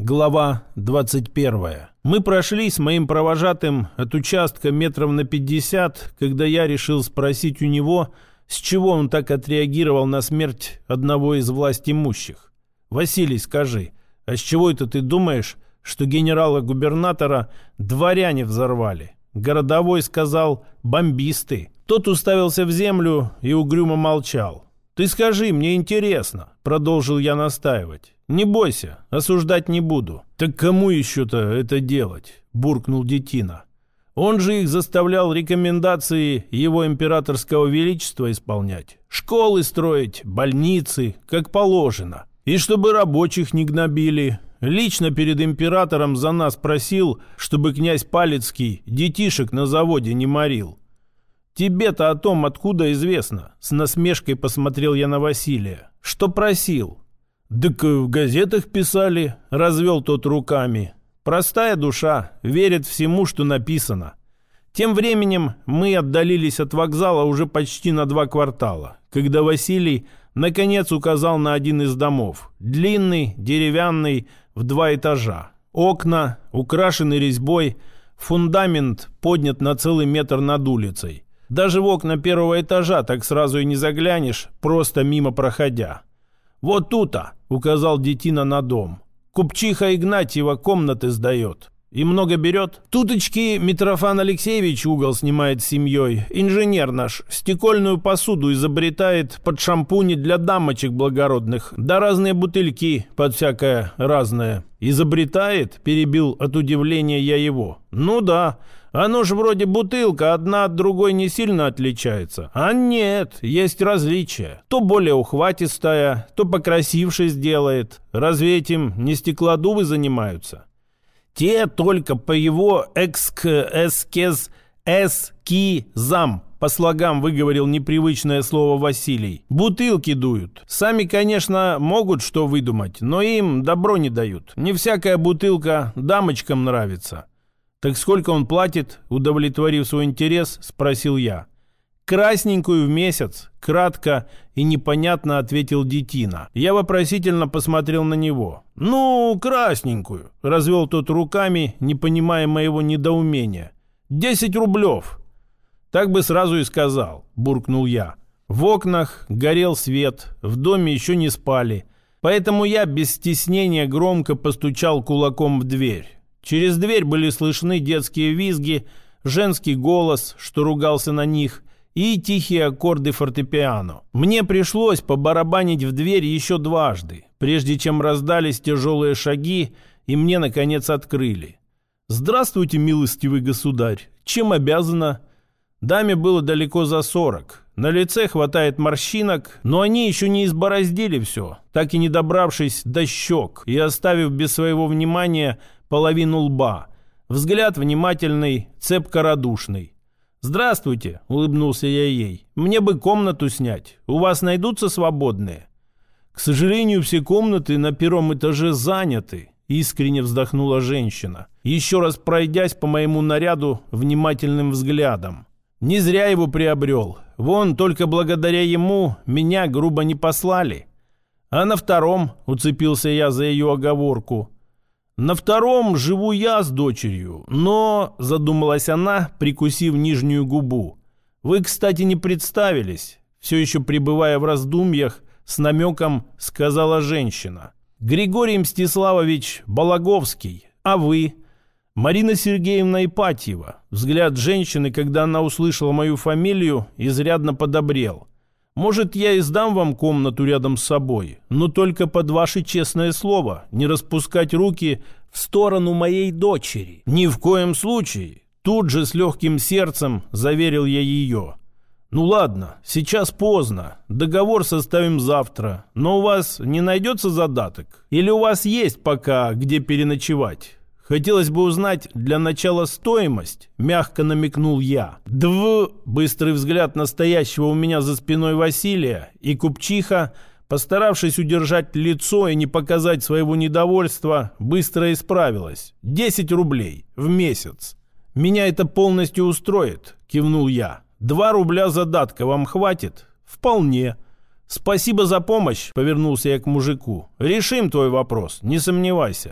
Глава 21. Мы прошли с моим провожатым от участка метров на 50, когда я решил спросить у него, с чего он так отреагировал на смерть одного из властимущих. «Василий, скажи, а с чего это ты думаешь, что генерала-губернатора дворяне взорвали?» Городовой сказал: «Бомбисты». Тот уставился в землю и угрюмо молчал. «Ты скажи, мне интересно», — продолжил я настаивать. «Не бойся, осуждать не буду». «Так кому еще-то это делать?» — буркнул Детина. «Он же их заставлял рекомендации его императорского величества исполнять, школы строить, больницы, как положено. И чтобы рабочих не гнобили. Лично перед императором за нас просил, чтобы князь Палецкий детишек на заводе не морил». «Тебе-то о том откуда известно?» — с насмешкой посмотрел я на Василия. «Что просил?» «Так в газетах писали», — развел тот руками. «Простая душа, верит всему, что написано». Тем временем мы отдалились от вокзала уже почти на 2 квартала, когда Василий наконец указал на один из домов. Длинный, деревянный, в 2 этажа. Окна украшены резьбой, фундамент поднят на целый метр над улицей. Даже в окна 1-го этажа так сразу и не заглянешь, просто мимо проходя. «Вот тут-то», — указал Детина на дом. «Купчиха Игнатьева комнаты сдает. И много берет?» «Туточки Митрофан Алексеевич угол снимает с семьей. Инженер наш. Стекольную посуду изобретает под шампуни для дамочек благородных. Да разные бутыльки под всякое разное». «Изобретает?» — перебил от удивления я его. «Ну да. Оно ж вроде бутылка, одна от другой не сильно отличается. А нет, есть различия. То более ухватистая, то покрасивше сделает. Разве этим не стеклодувы занимаются?» «Те только по его эскизам», по слогам выговорил непривычное слово Василий. «Бутылки дуют. Сами, конечно, могут что выдумать, но им добро не дают. Не всякая бутылка дамочкам нравится». «Так сколько он платит?» — удовлетворив свой интерес, спросил я. «Красненькую в месяц», — кратко и непонятно ответил Детина. Я вопросительно посмотрел на него. «Ну, красненькую», — развел тот руками, не понимая моего недоумения. 10 рублев. «Так бы сразу и сказал», — буркнул я. В окнах горел свет, в доме еще не спали, поэтому я без стеснения громко постучал кулаком в дверь. Через дверь были слышны детские визги, женский голос, что ругался на них, и тихие аккорды фортепиано. Мне пришлось побарабанить в дверь еще дважды, прежде чем раздались тяжелые шаги, и мне, наконец, открыли. «Здравствуйте, милостивый государь. Чем обязана?» Даме было далеко за 40. На лице хватает морщинок, но они еще не избороздили все, так и не добравшись до щек и оставив без своего внимания половину лба. Взгляд внимательный, цепко радушный. «Здравствуйте», — улыбнулся я ей. «Мне бы комнату снять. У вас найдутся свободные?» «К сожалению, все комнаты на 1-м этаже заняты», — искренне вздохнула женщина, еще раз пройдясь по моему наряду внимательным взглядом. «Не зря его приобрел. Вон, только благодаря ему меня грубо не послали». «А на 2-м?» — уцепился я за ее оговорку. «На 2-м живу я с дочерью, но...» — задумалась она, прикусив нижнюю губу. «Вы, кстати, не представились», — все еще пребывая в раздумьях, с намеком сказала женщина. «Григорий Мстиславович Балаговский, а вы?» «Марина Сергеевна Ипатьева». Взгляд женщины, когда она услышала мою фамилию, изрядно подобрел. «Может, я и сдам вам комнату рядом с собой, но только под ваше честное слово не распускать руки в сторону моей дочери». «Ни в коем случае», — тут же с легким сердцем заверил я ее. «Ну ладно, сейчас поздно, договор составим завтра, но у вас не найдется задаток? Или у вас есть пока где переночевать? Хотелось бы узнать для начала стоимость», — мягко намекнул я. Быстрый взгляд настоящего у меня за спиной Василия, и купчиха, постаравшись удержать лицо и не показать своего недовольства, быстро исправилась. 10 рублей в месяц. «Меня это полностью устроит», — кивнул я. 2 рубля задатка вам хватит?» «Вполне». «Спасибо за помощь», — повернулся я к мужику. «Решим твой вопрос, не сомневайся.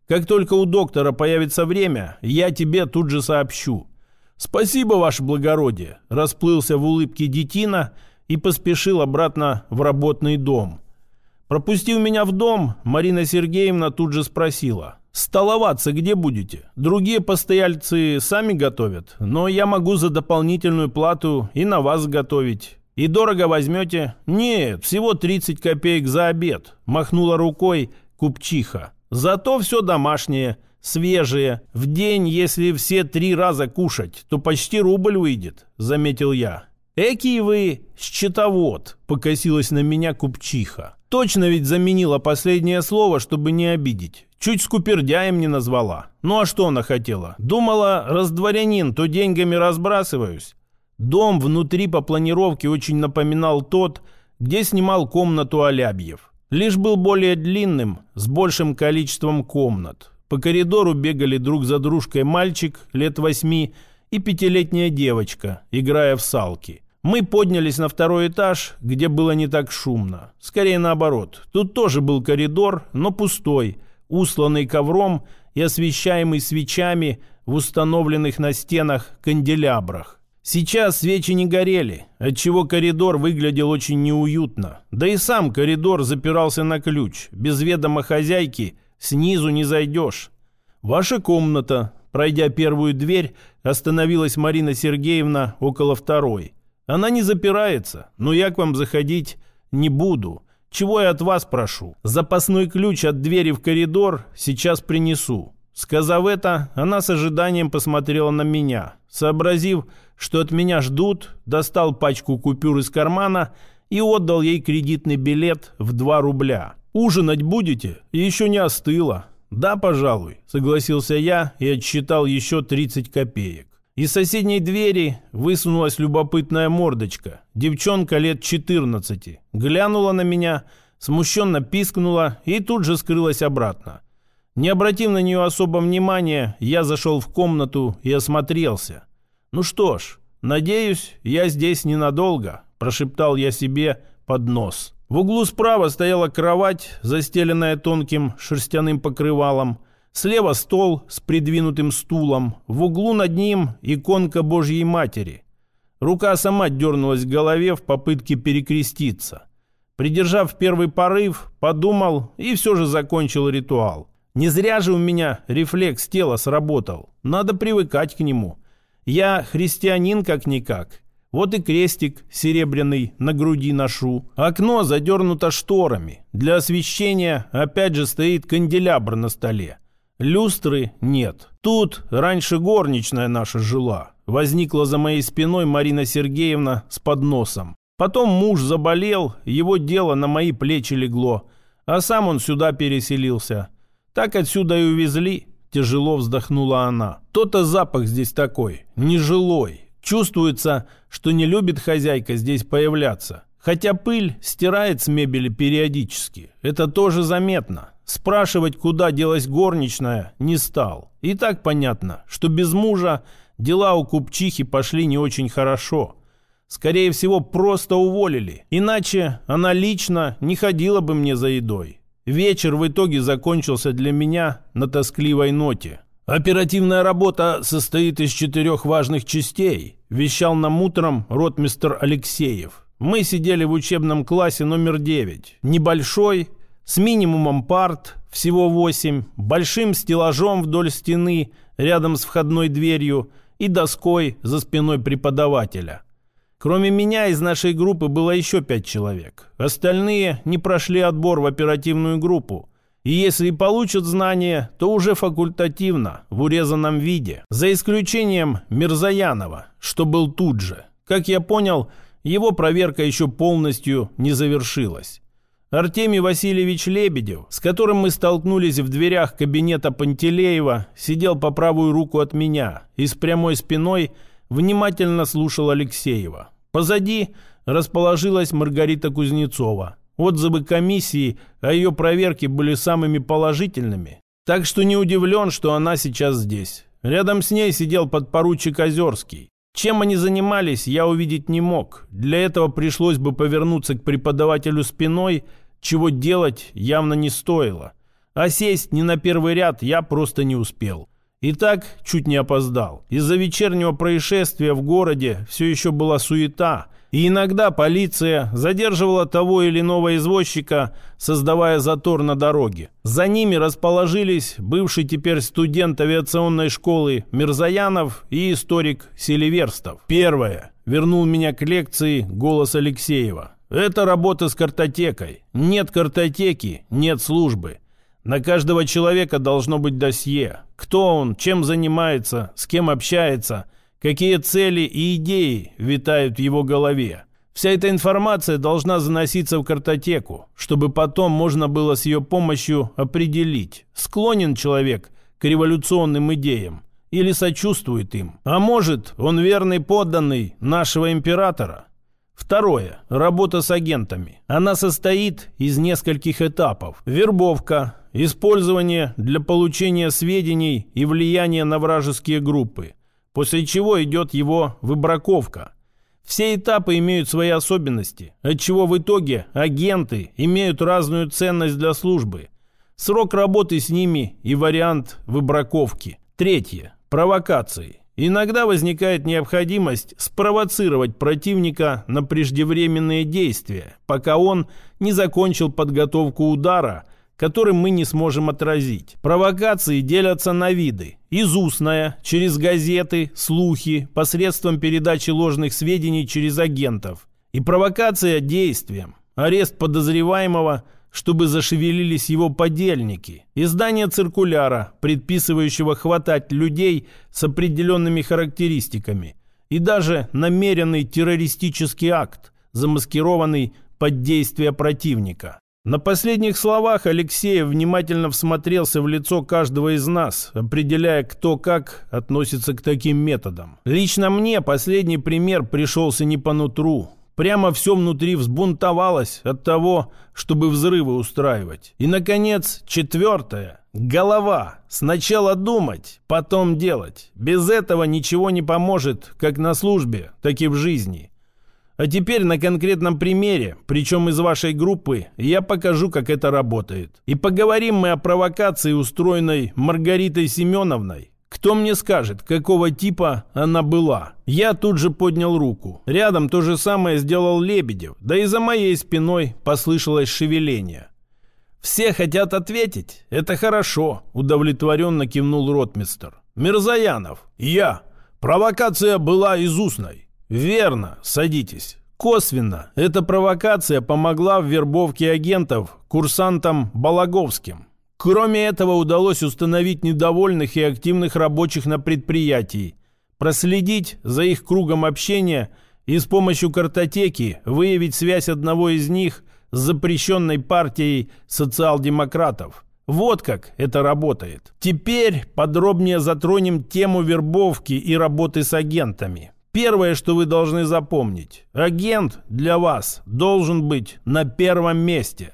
Как только у доктора появится время, я тебе тут же сообщу». «Спасибо, ваше благородие», – расплылся в улыбке детина и поспешил обратно в работный дом. Пропустив меня в дом, Марина Сергеевна тут же спросила: «Столоваться где будете? Другие постояльцы сами готовят, но я могу за дополнительную плату и на вас готовить. И дорого возьмете?» «Нет, всего 30 копеек за обед», – махнула рукой купчиха. «Зато все домашнее, свежее. В день, если все 3 раза кушать, то почти рубль выйдет», – заметил я. «Экий вы счетовод», – покосилась на меня купчиха. Точно ведь заменила последнее слово, чтобы не обидеть. Чуть скупердяем не назвала. Ну а что она хотела? Думала, раз дворянин, то деньгами разбрасываюсь. Дом внутри по планировке очень напоминал тот, где снимал комнату Алябьев. Лишь был более длинным, с большим количеством комнат. По коридору бегали друг за дружкой мальчик лет 8 и 5-летняя девочка, играя в салки. Мы поднялись на 2-й этаж, где было не так шумно. Скорее наоборот. Тут тоже был коридор, но пустой, устланный ковром и освещаемый свечами в установленных на стенах канделябрах. Сейчас свечи не горели, отчего коридор выглядел очень неуютно. Да и сам коридор запирался на ключ. Без ведома хозяйки снизу не зайдешь. «Ваша комната». Пройдя первую дверь, остановилась Марина Сергеевна около 2-й. «Она не запирается, но я к вам заходить не буду. Чего я от вас прошу? Запасной ключ от двери в коридор сейчас принесу». Сказав это, она с ожиданием посмотрела на меня. Сообразив, что от меня ждут, достал пачку купюр из кармана и отдал ей кредитный билет в 2 рубля. «Ужинать будете? Еще не остыло». «Да, пожалуй», — согласился я и отсчитал еще 30 копеек. Из соседней двери высунулась любопытная мордочка. Девчонка лет 14. Глянула на меня, смущенно пискнула и тут же скрылась обратно. Не обратив на нее особо внимания, я зашел в комнату и осмотрелся. «Ну что ж, надеюсь, я здесь ненадолго», – прошептал я себе под нос. В углу справа стояла кровать, застеленная тонким шерстяным покрывалом. Слева стол с придвинутым стулом. В углу над ним иконка Божьей Матери. Рука сама дернулась к голове в попытке перекреститься. Придержав первый порыв, подумал и все же закончил ритуал. Не зря же у меня рефлекс тела сработал. Надо привыкать к нему. Я христианин как-никак. Вот и крестик серебряный на груди ношу. Окно задернуто шторами. Для освещения опять же стоит канделябр на столе. Люстры нет. Тут раньше горничная наша жила. Возникла за моей спиной Марина Сергеевна с подносом. Потом муж заболел, его дело на мои плечи легло. А сам он сюда переселился. Так отсюда и увезли. Тяжело вздохнула она. То-то запах здесь такой, нежилой. Чувствуется, что не любит хозяйка здесь появляться. Хотя пыль стирает с мебели периодически. Это тоже заметно. Спрашивать, куда делась горничная, не стал. И так понятно, что без мужа дела у купчихи пошли не очень хорошо. Скорее всего, просто уволили. Иначе она лично не ходила бы мне за едой. Вечер в итоге закончился для меня на тоскливой ноте. «Оперативная работа состоит из 4 важных частей», вещал нам утром ротмистр Алексеев. Мы сидели в учебном классе номер 9. Небольшой, с минимумом парт, всего 8, большим стеллажом вдоль стены, рядом с входной дверью и доской за спиной преподавателя. Кроме меня из нашей группы было еще 5 человек. Остальные не прошли отбор в оперативную группу. И если и получат знания, то уже факультативно, в урезанном виде. За исключением Мирзаянова, что был тут же. Как я понял, его проверка еще полностью не завершилась. Артемий Васильевич Лебедев, с которым мы столкнулись в дверях кабинета Пантелеева, сидел по правую руку от меня и с прямой спиной внимательно слушал Алексеева. Позади расположилась Маргарита Кузнецова. Отзывы комиссии о ее проверке были самыми положительными, так что не удивлен, что она сейчас здесь. Рядом с ней сидел подпоручик Озерский. Чем они занимались, я увидеть не мог. Для этого пришлось бы повернуться к преподавателю спиной, чего делать явно не стоило. А сесть не на первый ряд я просто не успел. И так чуть не опоздал. Из-за вечернего происшествия в городе все еще была суета, и иногда полиция задерживала того или иного извозчика, создавая затор на дороге. За ними расположились бывший теперь студент авиационной школы Мирзаянов и историк Селиверстов. Первое. Вернул меня к лекции голос Алексеева. Это работа с картотекой. Нет картотеки, нет службы. На каждого человека должно быть досье. Кто он, чем занимается, с кем общается, какие цели и идеи витают в его голове. Вся эта информация должна заноситься в картотеку, чтобы потом можно было с ее помощью определить, склонен человек к революционным идеям или сочувствует им. А может, он верный подданный нашего императора? Второе. Работа с агентами. Она состоит из нескольких этапов. Вербовка, использование для получения сведений и влияния на вражеские группы, после чего идет его выбраковка. Все этапы имеют свои особенности, отчего в итоге агенты имеют разную ценность для службы. Срок работы с ними и вариант выбраковки. Третье. Провокации. Иногда возникает необходимость спровоцировать противника на преждевременные действия, пока он не закончил подготовку удара, который мы не сможем отразить. Провокации делятся на виды. Изустная, через газеты, слухи, посредством передачи ложных сведений через агентов. И провокация действием. Арест подозреваемого, чтобы зашевелились его подельники. Издание циркуляра, предписывающего хватать людей с определенными характеристиками. И даже намеренный террористический акт, замаскированный под действие противника. На последних словах Алексеев внимательно всмотрелся в лицо каждого из нас, определяя, кто как относится к таким методам. Лично мне последний пример пришелся не по нутру. Прямо все внутри взбунтовалось от того, чтобы взрывы устраивать. И, наконец, четвертое. Голова. Сначала думать, потом делать. Без этого ничего не поможет, как на службе, так и в жизни. А теперь на конкретном примере, причем из вашей группы, я покажу, как это работает. И поговорим мы о провокации, устроенной Маргаритой Семеновной. Кто мне скажет, какого типа она была? Я тут же поднял руку. Рядом то же самое сделал Лебедев, да и за моей спиной послышалось шевеление. «Все хотят ответить? Это хорошо», — удовлетворенно кивнул ротмистр. «Мирзаянов». «Я. Провокация была изустной». «Верно. Садитесь». Косвенно эта провокация помогла в вербовке агентов курсантам Балаговским. Кроме этого, удалось установить недовольных и активных рабочих на предприятии, проследить за их кругом общения и с помощью картотеки выявить связь одного из них с запрещенной партией социал-демократов. Вот как это работает. Теперь подробнее затронем тему вербовки и работы с агентами. Первое, что вы должны запомнить. Агент для вас должен быть на первом месте.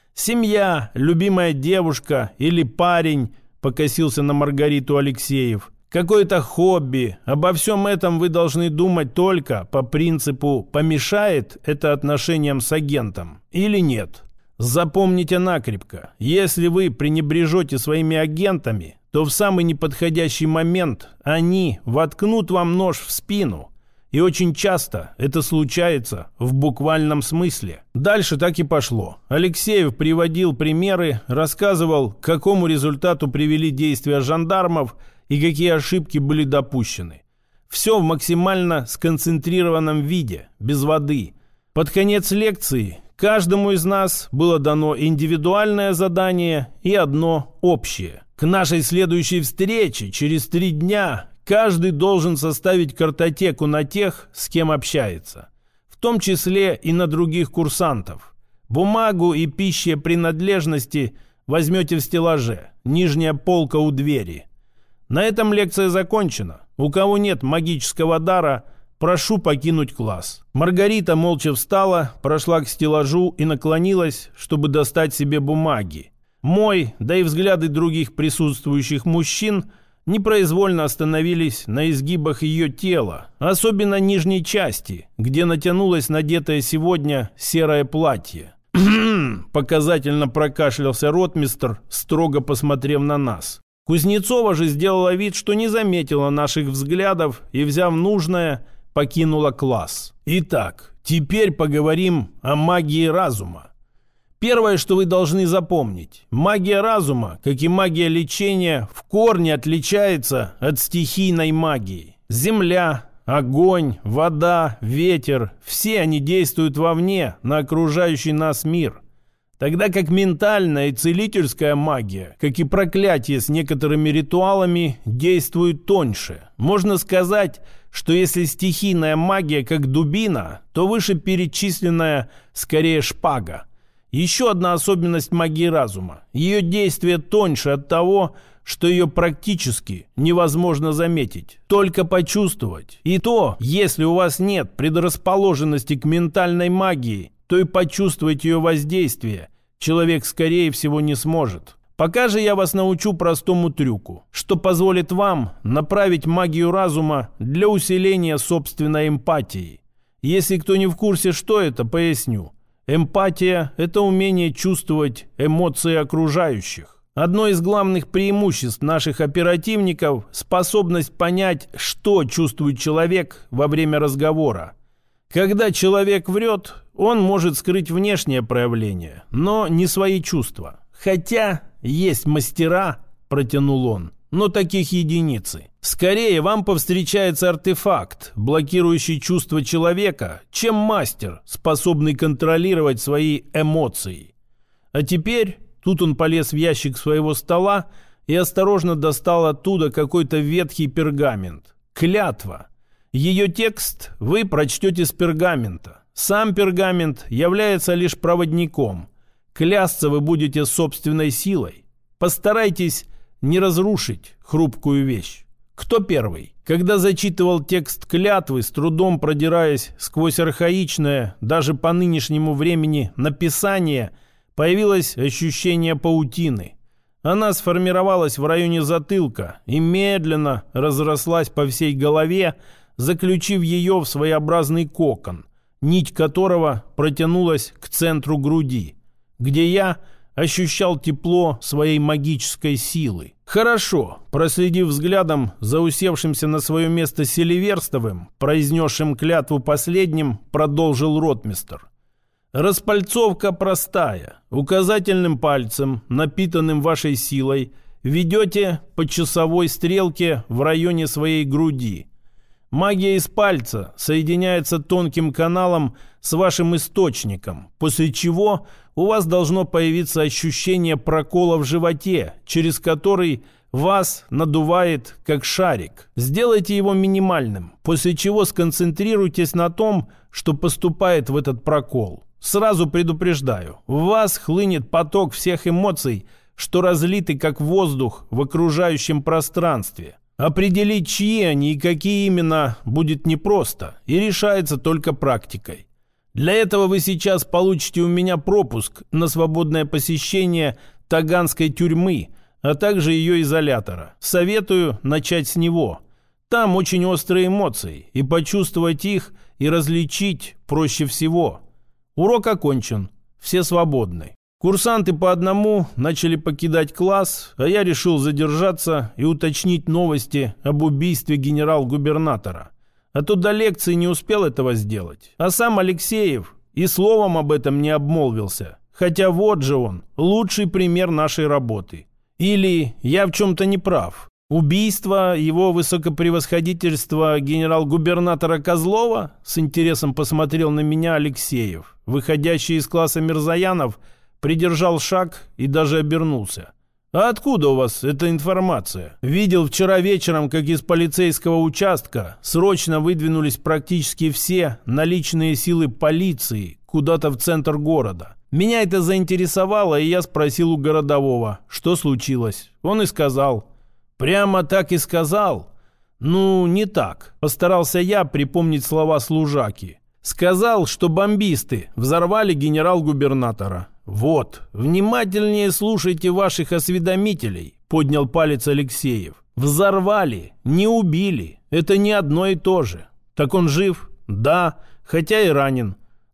Семья, любимая девушка или парень, покосился на Маргариту Алексеев. Какое-то хобби. Обо всем этом вы должны думать только по принципу, помешает это отношениям с агентом или нет. Запомните накрепко. Если вы пренебрежете своими агентами, то в самый неподходящий момент они воткнут вам нож в спину. И очень часто это случается в буквальном смысле. Дальше так и пошло. Алексеев приводил примеры, рассказывал, к какому результату привели действия жандармов и какие ошибки были допущены. Все в максимально сконцентрированном виде, без воды. Под конец лекции каждому из нас было дано индивидуальное задание и одно общее. К нашей следующей встрече через 3 дня каждый должен составить картотеку на тех, с кем общается, в том числе и на других курсантов. Бумагу и пищепринадлежности возьмете в стеллаже, нижняя полка у двери. На этом лекция закончена. У кого нет магического дара, прошу покинуть класс. Маргарита молча встала, прошла к стеллажу и наклонилась, чтобы достать себе бумаги. Мой, да и взгляды других присутствующих мужчин непроизвольно остановились на изгибах ее тела, особенно нижней части, где натянулось надетое сегодня серое платье. Показательно прокашлялся ротмистр, строго посмотрев на нас. Кузнецова же сделала вид, что не заметила наших взглядов и, взяв нужное, покинула класс. Итак, теперь поговорим о магии разума. Первое, что вы должны запомнить. Магия разума, как и магия лечения, в корне отличается от стихийной магии. Земля, огонь, вода, ветер – все они действуют вовне, на окружающий нас мир. Тогда как ментальная и целительская магия, как и проклятие с некоторыми ритуалами, действуют тоньше. Можно сказать, что если стихийная магия как дубина, то вышеперечисленная скорее шпага. Еще одна особенность магии разума. Ее действие тоньше от того, что ее практически невозможно заметить, только почувствовать. И то, если у вас нет предрасположенности к ментальной магии, то и почувствовать ее воздействие человек, скорее всего, не сможет. Пока же я вас научу простому трюку, что позволит вам направить магию разума для усиления собственной эмпатии. Если кто не в курсе, что это, поясню. Эмпатия – это умение чувствовать эмоции окружающих. Одно из главных преимуществ наших оперативников – способность понять, что чувствует человек во время разговора. Когда человек врет, он может скрыть внешнее проявление, но не свои чувства. Хотя есть мастера, протянул он, но таких единицы. Скорее вам повстречается артефакт, блокирующий чувства человека, чем мастер, способный контролировать свои эмоции. А теперь, тут он полез в ящик своего стола и осторожно достал оттуда какой-то ветхий пергамент. Клятва. Ее текст вы прочтете с пергамента. Сам пергамент является лишь проводником. Клясться вы будете собственной силой. Постарайтесь не разрушить хрупкую вещь. Кто первый? Когда зачитывал текст клятвы, с трудом продираясь сквозь архаичное, даже по нынешнему времени, написание, появилось ощущение паутины. Она сформировалась в районе затылка и медленно разрослась по всей голове, заключив ее в своеобразный кокон, нить которого протянулась к центру груди, где я ощущал тепло своей магической силы. Хорошо, проследив взглядом за усевшимся на свое место Селиверстовым, произнесшим клятву последним, продолжил ротмистр. Распальцовка простая. Указательным пальцем, напитанным вашей силой, ведете по часовой стрелке в районе своей груди. Магия из пальца соединяется тонким каналом с вашим источником, после чего у вас должно появиться ощущение прокола в животе, через который вас надувает как шарик. Сделайте его минимальным, после чего сконцентрируйтесь на том, что поступает в этот прокол. Сразу предупреждаю, в вас хлынет поток всех эмоций, что разлиты как воздух в окружающем пространстве. Определить, чьи они и какие именно, будет непросто и решается только практикой. Для этого вы сейчас получите у меня пропуск на свободное посещение Таганской тюрьмы, а также ее изолятора. Советую начать с него. Там очень острые эмоции, и почувствовать их и различить проще всего. Урок окончен, все свободны. Курсанты по одному начали покидать класс, а я решил задержаться и уточнить новости об убийстве генерал-губернатора. А то до лекции не успел этого сделать. А сам Алексеев и словом об этом не обмолвился. Хотя вот же он, лучший пример нашей работы. Или я в чем-то не прав. Убийство его высокопревосходительства генерал-губернатора Козлова? С интересом посмотрел на меня Алексеев. Выходящий из класса Мирзаянов придержал шаг и даже обернулся. «А откуда у вас эта информация?» «Видел вчера вечером, как из полицейского участка срочно выдвинулись практически все наличные силы полиции куда-то в центр города. Меня это заинтересовало, и я спросил у городового, что случилось. Он и сказал». «Прямо так и сказал?» «Ну, не так. Постарался я припомнить слова служаки. Сказал, что бомбисты взорвали генерал-губернатора». «Вот, внимательнее слушайте ваших осведомителей», — поднял палец Алексеев. «Взорвали, не убили. Это не одно и то же». «Так он жив?» «Да, хотя и ранен».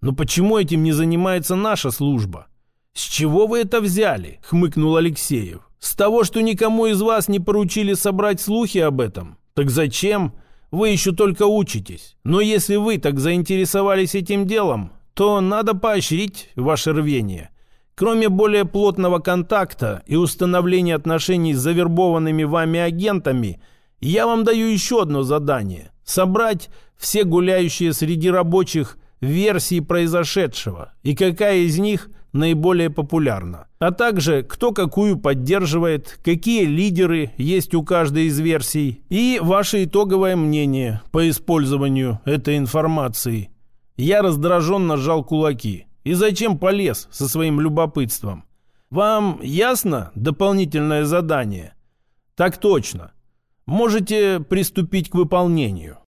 Но почему этим не занимается наша служба? С чего вы это взяли? Хмыкнул Алексеев. С того, что никому из вас не поручили собрать слухи об этом? Так зачем? Вы еще только учитесь. Но если вы так заинтересовались этим делом, то надо поощрить ваше рвение. Кроме более плотного контакта и установления отношений с завербованными вами агентами, я вам даю еще одно задание – собрать все гуляющие среди рабочих версии произошедшего и какая из них наиболее популярна, а также кто какую поддерживает, какие лидеры есть у каждой из версий и ваше итоговое мнение по использованию этой информации. Я раздраженно сжал кулаки. И зачем полез со своим любопытством? Вам ясно дополнительное задание? Так точно. Можете приступить к выполнению.